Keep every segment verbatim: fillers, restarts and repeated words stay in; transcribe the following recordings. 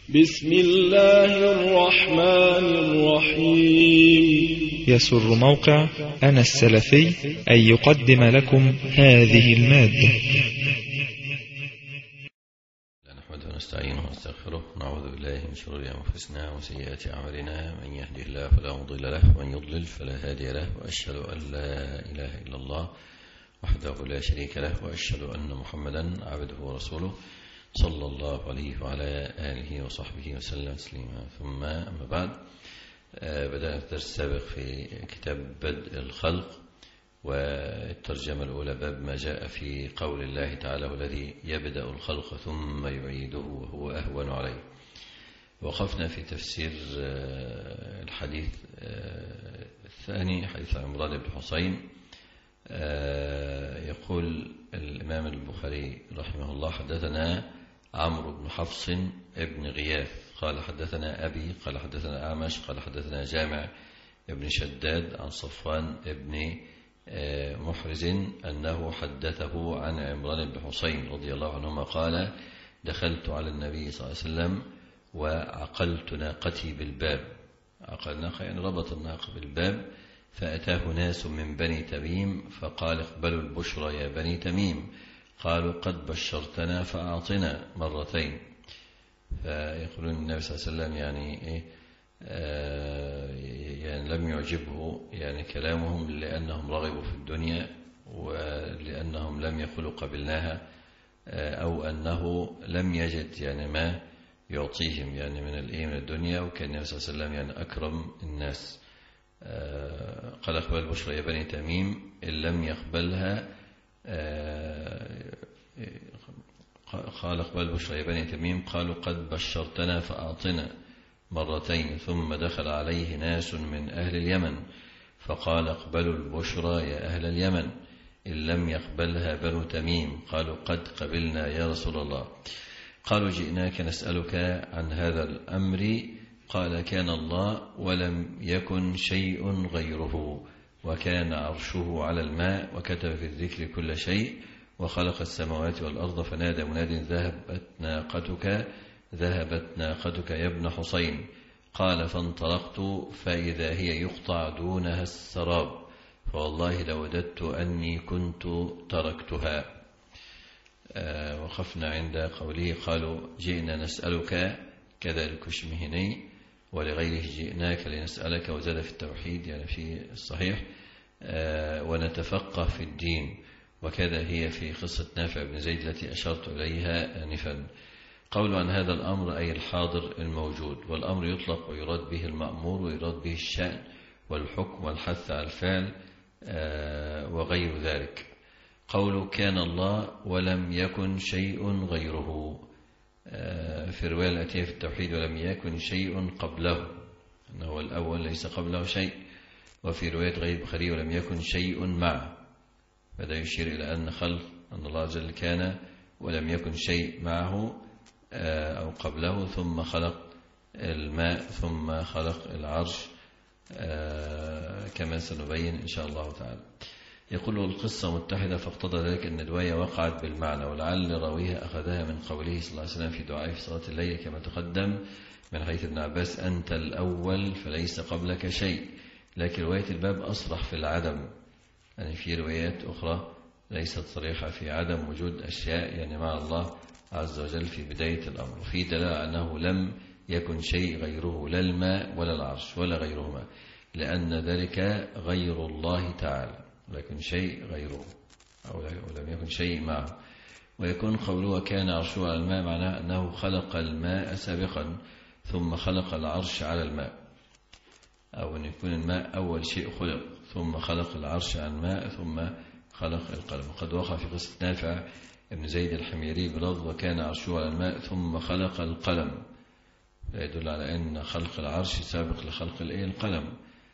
بسم الله الرحمن الرحيم. يسر موقع أنا السلفي أن يقدم لكم هذه المادة. نحمده ونستعينه ونستغفره ونعوذ بالله من شرور أنفسنا وسيئات أعمالنا، من يهده الله فلا مضل له ومن يضلل فلا هادي له، وأشهد أن لا إله إلا الله وحده لا شريك له، وأشهد أن محمدا عبده ورسوله صلى الله عليه وعلى آله وصحبه وسلم تسليما. ثم أما بعد، بدأنا في الدرس السابق في كتاب بدء الخلق، والترجمة الأولى باب ما جاء في قول الله تعالى: والذي يبدأ الخلق ثم يعيده وهو أهون عليه. وقفنا في تفسير الحديث الثاني، حديث عمران بن حسين. يقول الإمام البخاري رحمه الله: حدثنا عمرو بن حفص ابن غياث قال حدثنا أبي قال حدثنا أعمش قال حدثنا جامع ابن شداد عن صفوان ابن محرز أنه حدثه عن عمران بن حسين رضي الله عنهما قال: دخلت على النبي صلى الله عليه وسلم وعقلت ناقتي بالباب. عقل ناقة يعني ربط الناقة بالباب، فأتاه ناس من بني تميم فقال: اقبلوا البشرى يا بني تميم. قالوا: قد بشرتنا فأعطنا مرتين. فيقولون النبي صلى الله عليه وسلم يعني إيه آه يعني لم يعجبه يعني كلامهم، لأنهم رغبوا في الدنيا، ولأنهم لم يقولوا قبلناها، آه أو أنه لم يجد يعني ما يعطيهم يعني من الإيه من الدنيا. وكان النبي صلى الله عليه وسلم يعني أكرم الناس. آه قال: اقبل البشرى يا بني تميم. إن لم يقبلها آه قال: اقبل البشرى يا بني تميم. قالوا: قد بشرتنا فأعطنا مرتين. ثم دخل عليه ناس من أهل اليمن فقال: اقبلوا البشرى يا أهل اليمن. إن لم يقبلها بنو تميم قالوا: قد قبلنا يا رسول الله. قالوا: جئناك نسألك عن هذا الأمر. قال: كان الله ولم يكن شيء غيره، وكان عرشه على الماء، وكتب في الذكر كل شيء، وخلق السماوات والأرض. فنادى مناد: ذهبت ناقتك ذهبت ناقتك يا ابن حسين. قال: فانطلقت فإذا هي يقطع دونها السراب، فوالله لوددت أني كنت تركتها. آه وقفنا عند قوله: قالوا: جئنا نسألك، كذا الكشمهني، ولغيره جئناك لنسألك، وزاد في التوحيد يعني في الصحيح، آه ونتفقه في الدين، وكذا هي في قصة نافع بن زيد التي أشرت إليها آنفا. قول عن هذا الأمر أي الحاضر الموجود، والأمر يطلق ويراد به المأمور، ويراد به الشأن والحكم والحث على الفعل آه وغير ذلك. قوله: كان الله ولم يكن شيء غيره، آه في الرواية التي في التوحيد: ولم يكن شيء قبله، أنه الأول ليس قبله شيء. وفي رواية غير البخاري: ولم يكن شيء معه. فده يشير إلى أن خلق أن الله عز وجل كان ولم يكن شيء معه أو قبله، ذم خلق الماء، ثم خلق العرش، كما سنبين إن شاء الله تعالى. يقول: القصة متحدة، فاقتضى ذلك أن الرواية وقعت بالمعنى، ولعل راويها أخذها من قوله صلى الله عليه وسلم في دعائه في صلاة الليل كما تقدم من حديث ابن عباس: أنت الأول فليس قبلك شيء. لكن رواية الباب أصرح في العدم، يعني في روايات أخرى ليست صريحة في عدم وجود أشياء يعني مع الله عز وجل في بداية الأمر. في دلالة أنه لم يكن شيء غيره، لا الماء ولا العرش ولا غيرهما، لأن ذلك غير الله تعالى، لكن شيء غيره أو لم يكن شيء معه. ويكون قوله: كان عرشه على الماء معناه أنه خلق الماء سابقا ثم خلق العرش على الماء، أو أن يكون الماء أول شيء خلق ثم خلق العرش على الماء ثم خلق القلم. وقد وقع في قصة نافع ابن زيد الحميري بلفظ: وكان عرشه على الماء ثم خلق القلم، يدل على أن خلق العرش سابق لخلق القلم.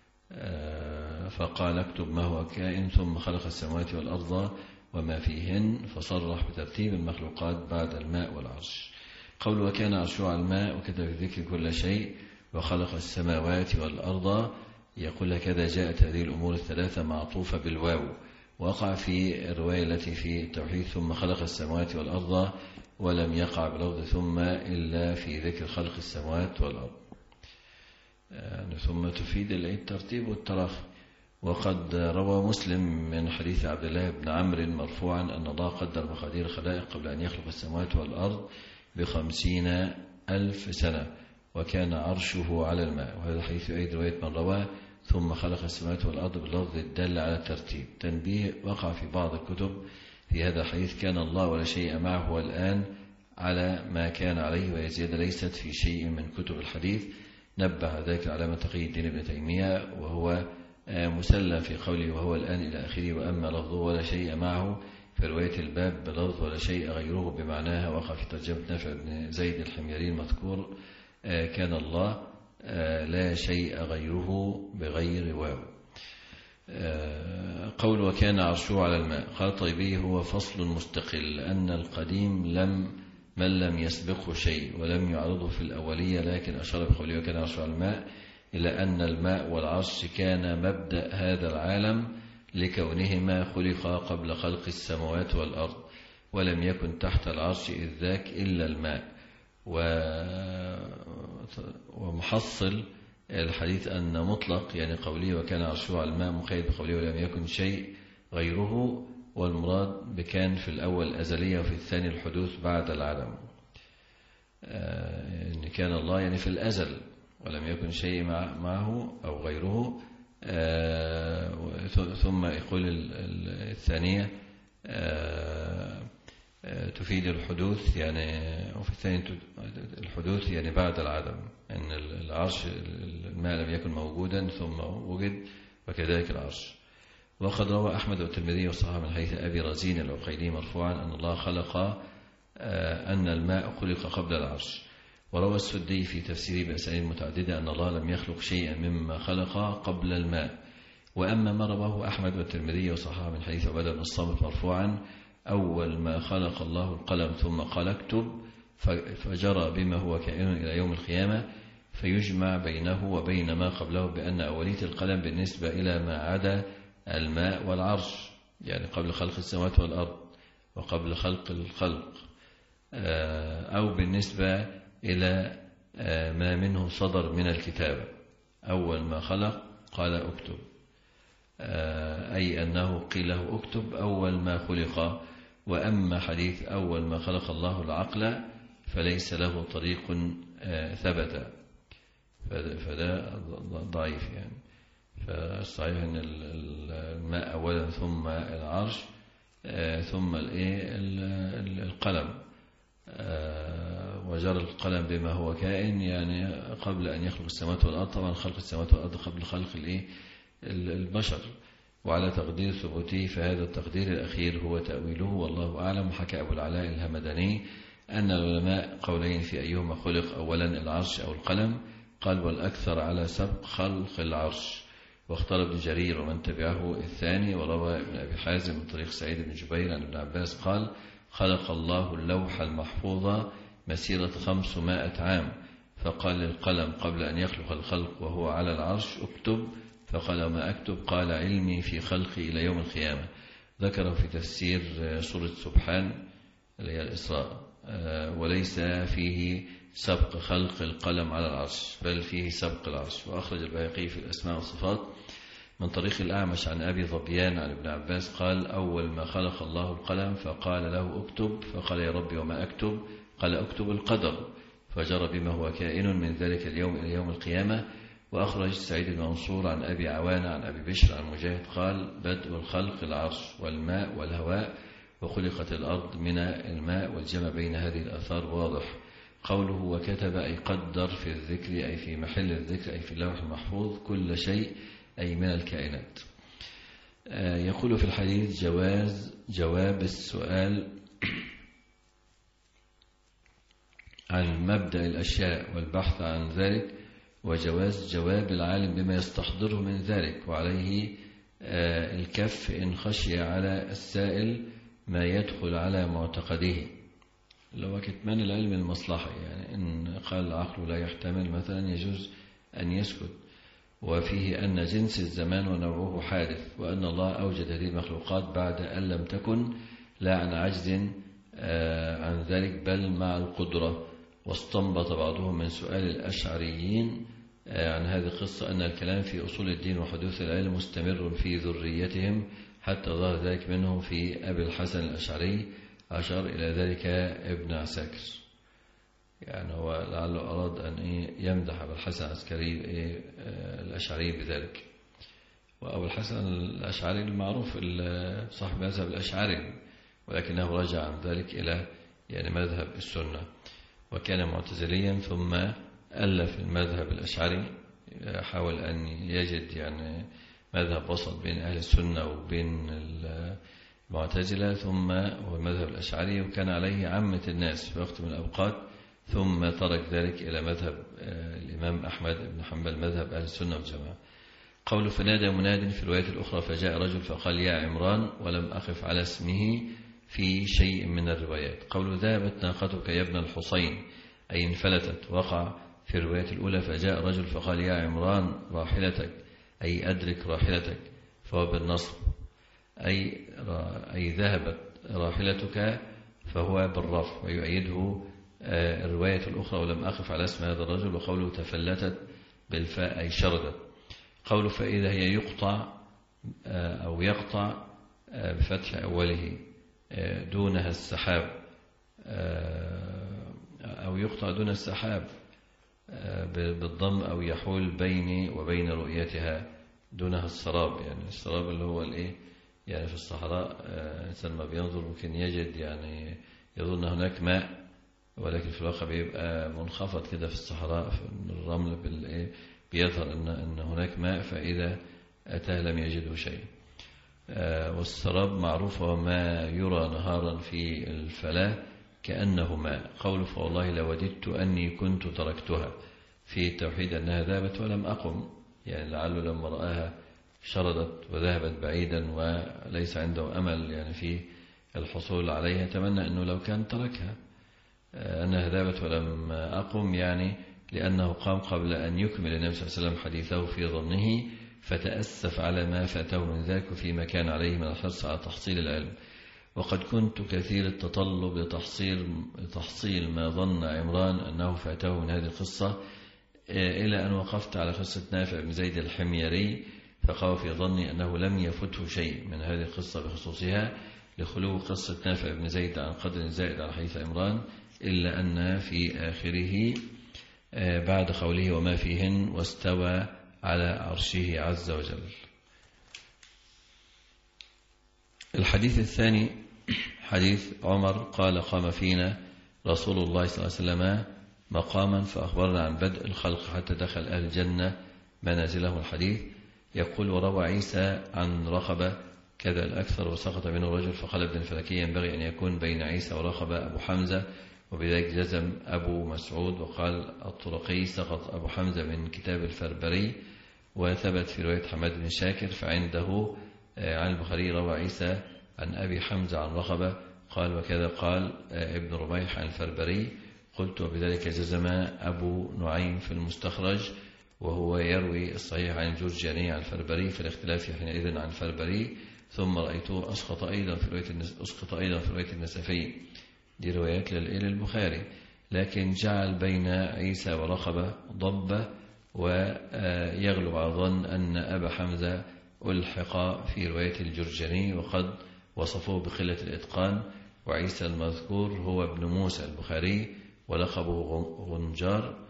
فقال: اكتب ما هو كائن، ثم خلق السماوات والأرض وما فيهن، فصرح بترتيب المخلوقات بعد الماء والعرش. قول: وكان عرشه على الماء، وكتب في الذكر كل شيء، وخلق السماوات والأرض. يقول: هكذا جاءت هذه الأمور الثلاثة معطوفة بالواو. وقع في الرواية التي في التوحيد: ثم خلق السماوات والأرض ولم يقع بلفظ ثم إلا في ذكر خلق السماوات والأرض. يعني ثم تفيد الترتيب والتراخي. وقد روى مسلم من حديث عبد الله بن عمرو مرفوعا أن الله قدر مقادير الخلائق قبل أن يخلق السماوات والأرض بخمسين ألف سنة وكان عرشه على الماء. وهذا حديث أيضا رواية من رواه ثم خلق السماوات والأرض باللفظ الدال على الترتيب. تنبيه: وقع في بعض الكتب في هذا الحديث كان الله ولا شيء معه والآن على ما كان عليه، وهي زيادة ليست في شيء من كتب الحديث. نبه ذلك علامة تقي الدين ابن تيمية وهو مسلم في قوله وهو الآن إلى آخره. وأما لفظه ولا شيء معه في رواية الباب بلفظ ولا شيء غيره بمعناها وقع في ترجمة نافع بن زيد الحميري المذكور كان الله لا شيء غيره بغير واو. قول وكان عرشه على الماء. قال طيبي هو فصل مستقل لأن القديم لم من لم يسبقه شيء ولم يعرضه في الأولية، لكن أشار بقوله وكان عرشه على الماء إلى أن الماء والعرش كان مبدأ هذا العالم لكونهما خلقا قبل خلق السماوات والأرض، ولم يكن تحت العرش إذ ذاك إلا الماء. ومحصل الحديث أن مطلق يعني قوله وكان عرشه على الماء مقيد بقوله ولم يكن شيء غيره، والمراد بكان في الأول أزلية وفي الثاني الحدوث بعد العدم. إن كان الله يعني في الأزل ولم يكن شيء معه أو غيره. ثم يقول الثانية تفيد الحدوث يعني وفي الثاني الحدوث يعني بعد العدم، أن العرش الماء لم يكن موجودا ثم وجد وكذلك العرش. وقد روى أحمد والترمذي وصححه من حديث أبي رزين العقيلي مرفوعا أن الله خلق أن الماء خلق قبل العرش. وروى السدي في تفسيره بأسانيد متعددة أن الله لم يخلق شيئا مما خلق قبل الماء. وأما ما رواه أحمد والترمذي وصححه من حديث عبادة بن الصامت مرفوعا أول ما خلق الله القلم ثم قال اكتب فجرى بما هو كائن إلى يوم القيامة، فيجمع بينه وبين ما قبله بأن أولية القلم بالنسبة إلى ما عدا الماء والعرش، يعني قبل خلق السماوات والأرض وقبل خلق الخلق، أو بالنسبة إلى ما منه صدر من الكتابة. أول ما خلق قال اكتب، أي أنه قيل له اكتب أول ما خلق. وأما حديث أول ما خلق الله العقل فليس له طريق ثبت، فده ضعيف يعني. فالصحيح أن الماء أولا ثم العرش ثم القلم، وجرى القلم بما هو كائن يعني قبل أن يخلق السماوات والأرض. طبعا خلق السماوات والأرض قبل خلق البشر، وعلى تقدير ثبوته فهذا التقدير الأخير هو تأويله والله أعلم. حكى أبو العلاء الهمداني أن العلماء قولين في أيهما خلق أولا العرش أو القلم، قال والأكثر على سبق خلق العرش، واختار ابن جرير ومن تبعه الثاني. وروى ابن أبي حازم من طريق سعيد بن جبير عن ابن عباس قال خلق الله اللوح المحفوظ مسيرة خمسمائة عام، فقال للقلم قبل أن يخلق الخلق وهو على العرش اكتب، فقال ما أكتب؟ قال علمي في خلقي إلى يوم القيامة. ذكره في تفسير سورة سبحان اللي هي الإسراء، وليس فيه سبق خلق القلم على العرش بل فيه سبق العرش. وأخرج البيهقي في الأسماء والصفات من طريق الأعمش عن أبي ظبيان عن ابن عباس قال أول ما خلق الله القلم فقال له اكتب، فقال يا ربي وما أكتب؟ قال اكتب القدر، فجرى بما هو كائن من ذلك اليوم إلى يوم القيامة. وأخرج سعيد بن منصور عن أبي عوانة عن أبي بشر عن مجاهد قال بدء الخلق العرش والماء والهواء، وخلقت الأرض من الماء، والجمع بين هذه الآثار واضح. قوله وكتب أي قدر في الذكر أي في محل الذكر أي في اللوح المحفوظ كل شيء أي من الكائنات. يقول في الحديث جواز جواب السؤال عن مبدأ الأشياء والبحث عن ذلك، وجواز جواب العالم بما يستحضره من ذلك، وعليه الكف إن خشي على السائل ما يدخل على معتقده، لو كتمان العلم المصلحة، يعني إن قال العقل لا يحتمل مثلا يجوز أن يسكت. وفيه أن جنس الزمان ونوعه حادث، وأن الله أوجد هذه المخلوقات بعد أن لم تكن لا عن عجز عن ذلك بل مع القدرة. واستنبط بعضهم من سؤال الأشعريين عن هذه القصة أن الكلام في أصول الدين وحدوث العلم مستمر في ذريتهم حتى ظهر ذلك منهم في أبي الحسن الأشعري، أشار إلى ذلك ابن عساكر. يعني هو لعله أراد أن يمدح أبو الحسن العسكري الأشعري بذلك. وأبو الحسن الأشعري المعروف صاحب مذهب الأشعري، ولكنه رجع عن ذلك إلى يعني مذهب السنة، وكان معتزليا ثم ألف المذهب الأشعري، حاول أن يجد يعني مذهب وسط بين أهل السنة وبين المعتزلة، ثم هو المذهب الأشعري، وكان عليه عامة الناس في وقت من الأوقات، ثم ترك ذلك إلى مذهب الإمام أحمد بن حنبل مذهب أهل السنة والجماعة. قول فنادى مناد في الرواية الأخرى فجاء رجل فقال يا عمران، ولم أقف على اسمه في شيء من الروايات. قول ذهبت ناقتك يا ابن الحصين أي انفلتت، وقع في الرواية الأولى فجاء رجل فقال يا عمران راحلتك أي أدرك راحلتك، فهو بالنصب أي, أي ذهبت راحلتك فهو بالرفع، ويؤيده الرواية الأخرى ولم أقف على اسم هذا الرجل. وقوله تفلتت بالفاء أي شردت. قوله فإذا هي يقطع أو يقطع بفتح أوله دونها السحاب، أو يقطع دون السحاب بالضم، أو يحول بيني وبين رؤيتها دونها السراب. يعني السراب اللي هو الإيه يعني في الصحراء إنسان ما بينظر ممكن يجد يعني يظن هناك ماء، ولكن في الواقع بيبقى منخفض كده في الصحراء، في الرمل بالإيه بيظهر أن أن هناك ماء، فإذا أتاه لم يجده شيء. والسراب معروف وما يرى نهارا في الفلاة كأنه ماء. قوله فوالله لوددت أني كنت تركتها في التوحيد أنها ذهبت ولم أقم، يعني لعله لما رآها شردت وذهبت بعيدا وليس عنده أمل يعني في الحصول عليها، تمنى أنه لو كان تركها. أنها ذهبت ولم أقم يعني لأنه قام قبل أن يكمل النبي صلى الله عليه وسلم حديثه في ظنه، فتأسف على ما فاته من ذلك وفيما كان عليه من الحرص على تحصيل العلم. وقد كنت كثير التطلب لتحصيل تحصيل ما ظن عمران أنه فاته من هذه القصة، إلى أن وقفت على قصة نافع بن زيد الحميري، فقال في ظني أنه لم يفته شيء من هذه القصة بخصوصها، لخلو قصة نافع بن زيد عن قدر زائد على حديث عمران، إلا أن في آخره بعد قوله وما فيهن واستوى على عرشه عز وجل. الحديث الثاني حديث عمر قال قام فينا رسول الله صلى الله عليه وسلم مقاما فأخبرنا عن بدء الخلق حتى دخل أهل الجنة منازله. الحديث يقول وروى عيسى عن رقبة كذا الأكثر وسقط منه رجل، فقال ابن الفلكي ينبغي أن يكون بين عيسى ورقبة أبو حمزة، وبذلك جزم أبو مسعود. وقال الطرقي سقط أبو حمزة من كتاب الفربري، وثبت في رواية حماد بن شاكر. فعنده عن البخاري روى عيسى عن أبي حمزة عن رقبة قال وكذا قال ابن رميح عن الفربري. قلت وبذلك جزم أبو نعيم في المستخرج، وهو يروي الصحيح عن الجرجاني عن الفربري في الاختلاف حينئذ عن الفربري. ثم رأيته أسقط أيضا في رواية أسقط أيضا في رواية النسفي، دي روايات للبخاري، لكن جعل بين عيسى ورقبة ضبة، ويغلب على ظن أن أبا حمزة ألحق في رواية الجرجاني، وقد وصفوه بقلة الإتقان. وعيسى المذكور هو ابن موسى البخاري، ولقبه غنجار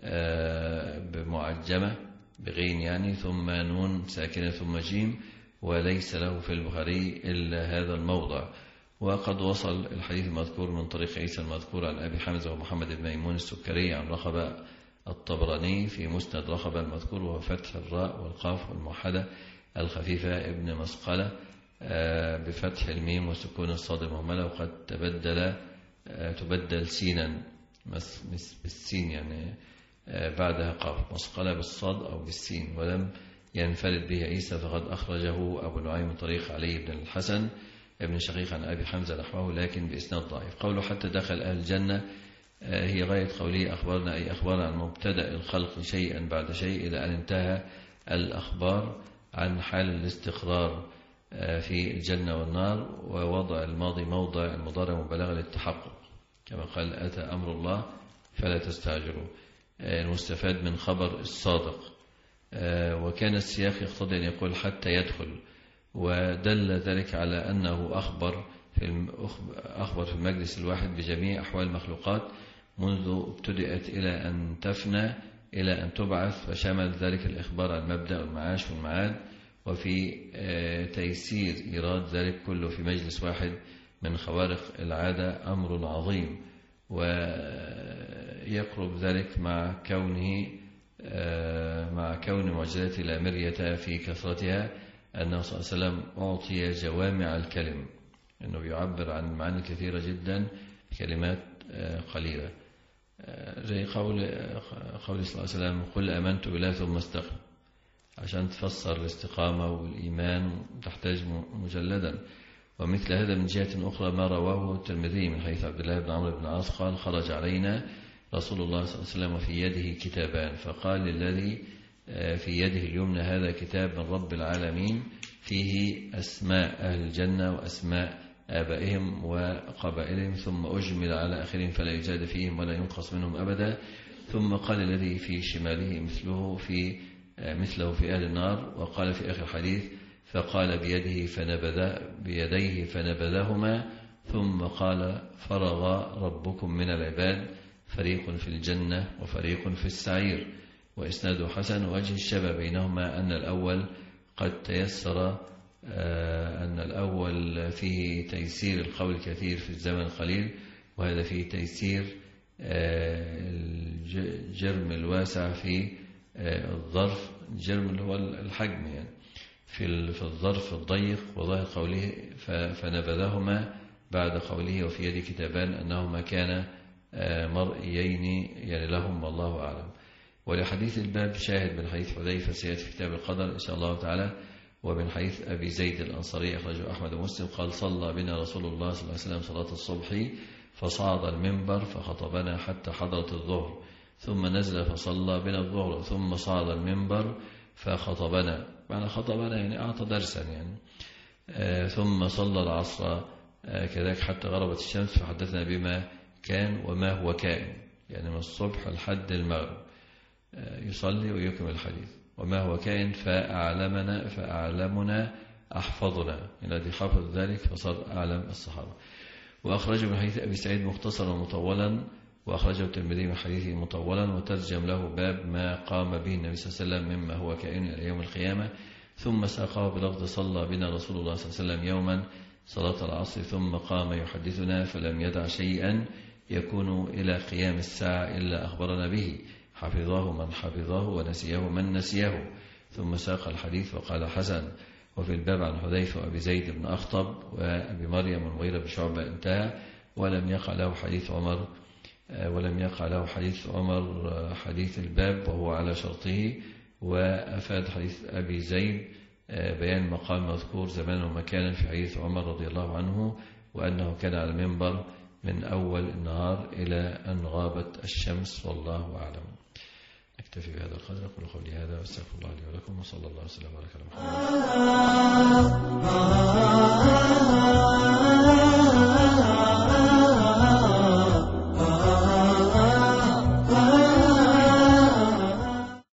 بمعجمة بغين يعني ثم نون ساكنة ثم جيم، وليس له في البخاري إلا هذا الموضع. وقد وصل الحديث المذكور من طريق عيسى المذكور عن أبي حمزة ومحمد بن ميمون السكري عن رقبة الطبراني في مسند رقبة المذكور، وهو فتح الراء والقاف والموحدة الخفيفة ابن مسقلة بفتح الميم وسكون الصاد المهملة، وقد تبدل تبدل سينا بالسين يعني بعدها قاف، مسقلة بالصاد أو بالسين، ولم ينفرد به عيسى، فقد أخرجه أبو نعيم من طريق علي بن الحسن ابن شقيق عن أبي حمزة نحوه لكن بإسناد ضعيف. قوله حتى دخل أهل الجنة هي غاية قوله أخبرنا، أي أخبرنا عن مبتدأ الخلق شيئا بعد شيء، إلى أن انتهى الأخبار عن حال الاستقرار في الجنة والنار، ووضع الماضي موضع المضارع مبالغة للتحقق كما قال أتى أمر الله فلا تستعجلوا. المستفاد من خبر الصادق، وكان السياق يقتضي أن يقول حتى يدخل، ودل ذلك على أنه أخبر في أخبر في المجلس الواحد بجميع أحوال المخلوقات منذ ابتدأت إلى أن تفنى إلى أن تبعث، فشمل ذلك الإخبار عن مبدأ المعاش والمعاد، وفي تيسير إيراد ذلك كله في مجلس واحد من خوارق العادة أمر عظيم، ويقرب ذلك مع كونه مع كون معجزات لا مرية في كثرتها، أنه صلى الله عليه وسلم أعطي جوامع الكلم، أنه يعبر عن المعاني الكثيرة جدا بكلمات قليلة، زي قول قول صلى الله عليه وسلم قل آمنت بالله ثم استقم. عشان تفسر الاستقامة والإيمان تحتاج مجلدا. ومثل هذا من جهة أخرى ما رواه الترمذي من حديث عبد الله بن عمرو بن العاص قال خرج علينا رسول الله صلى الله عليه وسلم وفي يده كتابان، فقال للذي في يده اليمنى هذا كتاب من رب العالمين فيه أسماء أهل الجنة وأسماء آبائهم وقبائلهم، ثم أجمل على آخرهم فلا يزاد فيهم ولا ينقص منهم أبدا. ثم قال الذي في شماله مثله في مثله في أهل النار. وقال في آخر الحديث فقال بيده فنبذ بيديه فنبذهما، ثم قال فرغ ربكم من العباد فريق في الجنة وفريق في السعير. وإسناده حسن، وجه الشبه بينهما أن الأول قد تيسر أن الأول فيه تيسير القول الكثير في الزمن القليل، وهذا فيه تيسير الجرم الواسع في الظرف، الجرم اللي هو الحجم يعني في في الظرف الضيق. وظاهر قوله فنبذهما بعد قوله وفي يد كتابان أنهما كان مرئيين يعني لهم والله أعلم. ولحديث الباب شاهد من حديث حذيفة سيأتي في كتاب القدر إن شاء الله تعالى، ومن حديث أبي زيد الأنصاري أخرجه أحمد ومسلم قال صلى بنا رسول الله صلى الله عليه وسلم صلاة الصبح فصعد المنبر فخطبنا حتى حضرت الظهر، ثم نزل فصلى بنا الظهر، ثم صعد المنبر فخطبنا، معنى خطبنا يعني أعطى درسا يعني، آه ثم صلى العصر آه كذلك حتى غربت الشمس فحدثنا بما كان وما هو كائن، يعني من الصبح لحد المغرب آه يصلي ويكمل الحديث وما هو كائن، فأعلمنا فأعلمنا أحفظنا، الذي حفظ ذلك فصار أعلم الصحابة. وأخرجه من حديث أبي سعيد مختصرا ومطولا، وأخرجه الترمذي من حديثه مطولا، وترجم له باب ما قام به النبي صلى الله عليه وسلم مما هو كائن إلى يوم القيامة، ثم ساقه بلفظ صلى بنا رسول الله صلى الله عليه وسلم يوما صلاة العصر ثم قام يحدثنا فلم يدع شيئا يكون إلى قيام الساعة إلا أخبرنا به، حفظه من حفظه ونسيه من نسيه. ثم ساق الحديث وقال حسن. وفي الباب عن حذيفة وأبي زيد بن أخطب وأبي مريم والمغيرة بن شعبة انتهى. ولم يقع له حديث عمر ولم يقع له حديث عمر حديث الباب وهو على شرطه. وأفاد حديث أبي زيد بيان مقام مذكور زمانا ومكانا في حديث عمر رضي الله عنه، وأنه كان على المنبر من أول النهار إلى أن غابت الشمس، والله أعلم. أكتفي بهذا القدر، أقول قولي هذا واستغفر الله لي ولكم، وصلى الله وسلم وبارك على محمد.